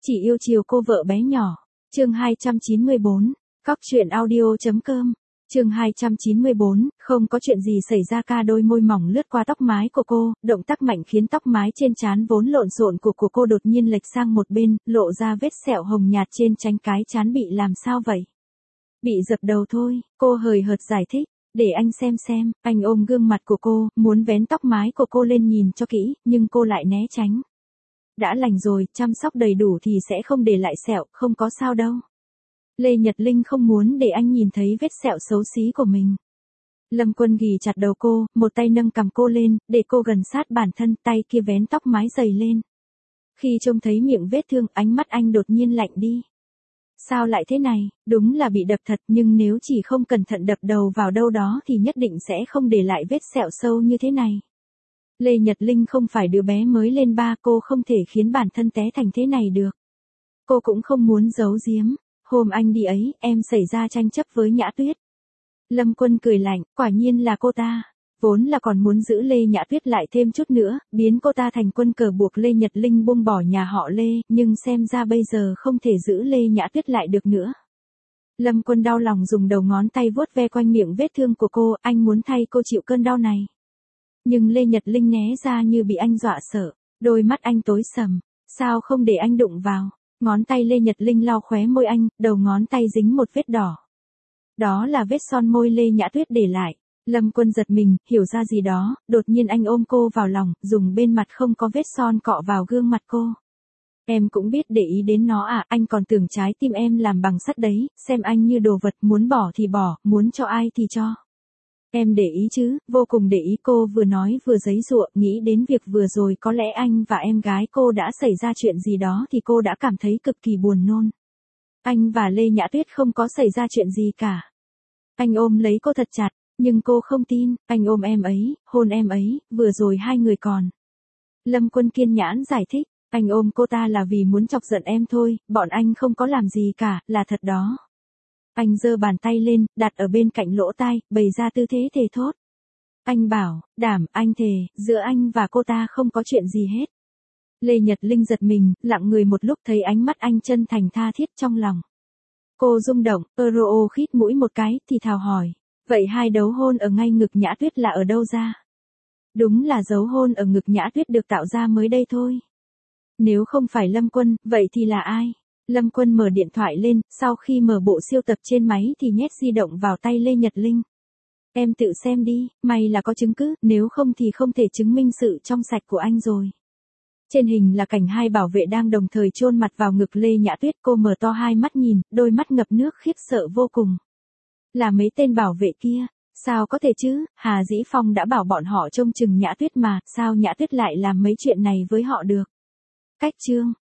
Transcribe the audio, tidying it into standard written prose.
Chỉ yêu chiều cô vợ bé nhỏ. Chương 294. Cóc truyện audio.com. Chương 294, không có chuyện gì xảy ra. Ca đôi môi mỏng lướt qua tóc mái của cô, động tác mạnh khiến tóc mái trên trán vốn lộn xộn của cô đột nhiên lệch sang một bên, lộ ra vết sẹo hồng nhạt trên trán. Cái trán bị làm sao vậy? Bị dập đầu thôi, cô hời hợt giải thích. Để anh xem. Anh ôm gương mặt của cô, muốn vén tóc mái của cô lên nhìn cho kỹ, nhưng cô lại né tránh. Đã lành rồi, chăm sóc đầy đủ thì sẽ không để lại sẹo, không có sao đâu. Lê Nhật Linh không muốn để anh nhìn thấy vết sẹo xấu xí của mình. Lâm Quân ghì chặt đầu cô, một tay nâng cằm cô lên, để cô gần sát bản thân, tay kia vén tóc mái dày lên. Khi trông thấy miệng vết thương, ánh mắt anh đột nhiên lạnh đi. Sao lại thế này, đúng là bị đập thật, nhưng nếu chỉ không cẩn thận đập đầu vào đâu đó thì nhất định sẽ không để lại vết sẹo sâu như thế này. Lê Nhật Linh không phải đứa bé mới lên ba, cô không thể khiến bản thân té thành thế này được. Cô cũng không muốn giấu giếm. Hôm anh đi ấy, em xảy ra tranh chấp với Nhã Tuyết. Lâm Quân cười lạnh, quả nhiên là cô ta. Vốn là còn muốn giữ Lê Nhã Tuyết lại thêm chút nữa, biến cô ta thành quân cờ buộc Lê Nhật Linh buông bỏ nhà họ Lê, nhưng xem ra bây giờ không thể giữ Lê Nhã Tuyết lại được nữa. Lâm Quân đau lòng dùng đầu ngón tay vuốt ve quanh miệng vết thương của cô, anh muốn thay cô chịu cơn đau này. Nhưng Lê Nhật Linh né ra như bị anh dọa sợ, đôi mắt anh tối sầm, sao không để anh đụng vào. Ngón tay Lê Nhật Linh lau khóe môi anh, đầu ngón tay dính một vết đỏ. Đó là vết son môi Lê Nhã Tuyết để lại. Lâm Quân giật mình, hiểu ra gì đó, đột nhiên anh ôm cô vào lòng, dùng bên mặt không có vết son cọ vào gương mặt cô. Em cũng biết để ý đến nó à, anh còn tưởng trái tim em làm bằng sắt đấy, xem anh như đồ vật, muốn bỏ thì bỏ, muốn cho ai thì cho. Em để ý chứ, vô cùng để ý. Cô vừa nói vừa giãy giụa, nghĩ đến việc vừa rồi có lẽ anh và em gái cô đã xảy ra chuyện gì đó thì cô đã cảm thấy cực kỳ buồn nôn. Anh và Lê Nhã Tuyết không có xảy ra chuyện gì cả. Anh ôm lấy cô thật chặt, nhưng cô không tin. Anh ôm em ấy, hôn em ấy, vừa rồi hai người còn. Lâm Quân kiên nhẫn giải thích, anh ôm cô ta là vì muốn chọc giận em thôi, bọn anh không có làm gì cả, là thật đó. Anh giơ bàn tay lên, đặt ở bên cạnh lỗ tai, bày ra tư thế thề thốt. Anh bảo, đảm, anh thề, giữa anh và cô ta không có chuyện gì hết. Lê Nhật Linh giật mình, lặng người một lúc, thấy ánh mắt anh chân thành tha thiết trong lòng. Cô rung động, khít mũi một cái, thì thào hỏi. Vậy hai dấu hôn ở ngay ngực Nhã Tuyết là ở đâu ra? Đúng là dấu hôn ở ngực Nhã Tuyết được tạo ra mới đây thôi. Nếu không phải Lâm Quân, vậy thì là ai? Lâm Quân mở điện thoại lên, sau khi mở bộ siêu tập trên máy thì nhét di động vào tay Lê Nhật Linh. Em tự xem đi, may là có chứng cứ, nếu không thì không thể chứng minh sự trong sạch của anh rồi. Trên hình là cảnh hai bảo vệ đang đồng thời chôn mặt vào ngực Lê Nhã Tuyết, cô mở to hai mắt nhìn, đôi mắt ngập nước khiếp sợ vô cùng. Là mấy tên bảo vệ kia, sao có thể chứ, Hà Dĩ Phong đã bảo bọn họ trông chừng Nhã Tuyết mà, sao Nhã Tuyết lại làm mấy chuyện này với họ được? Cách chương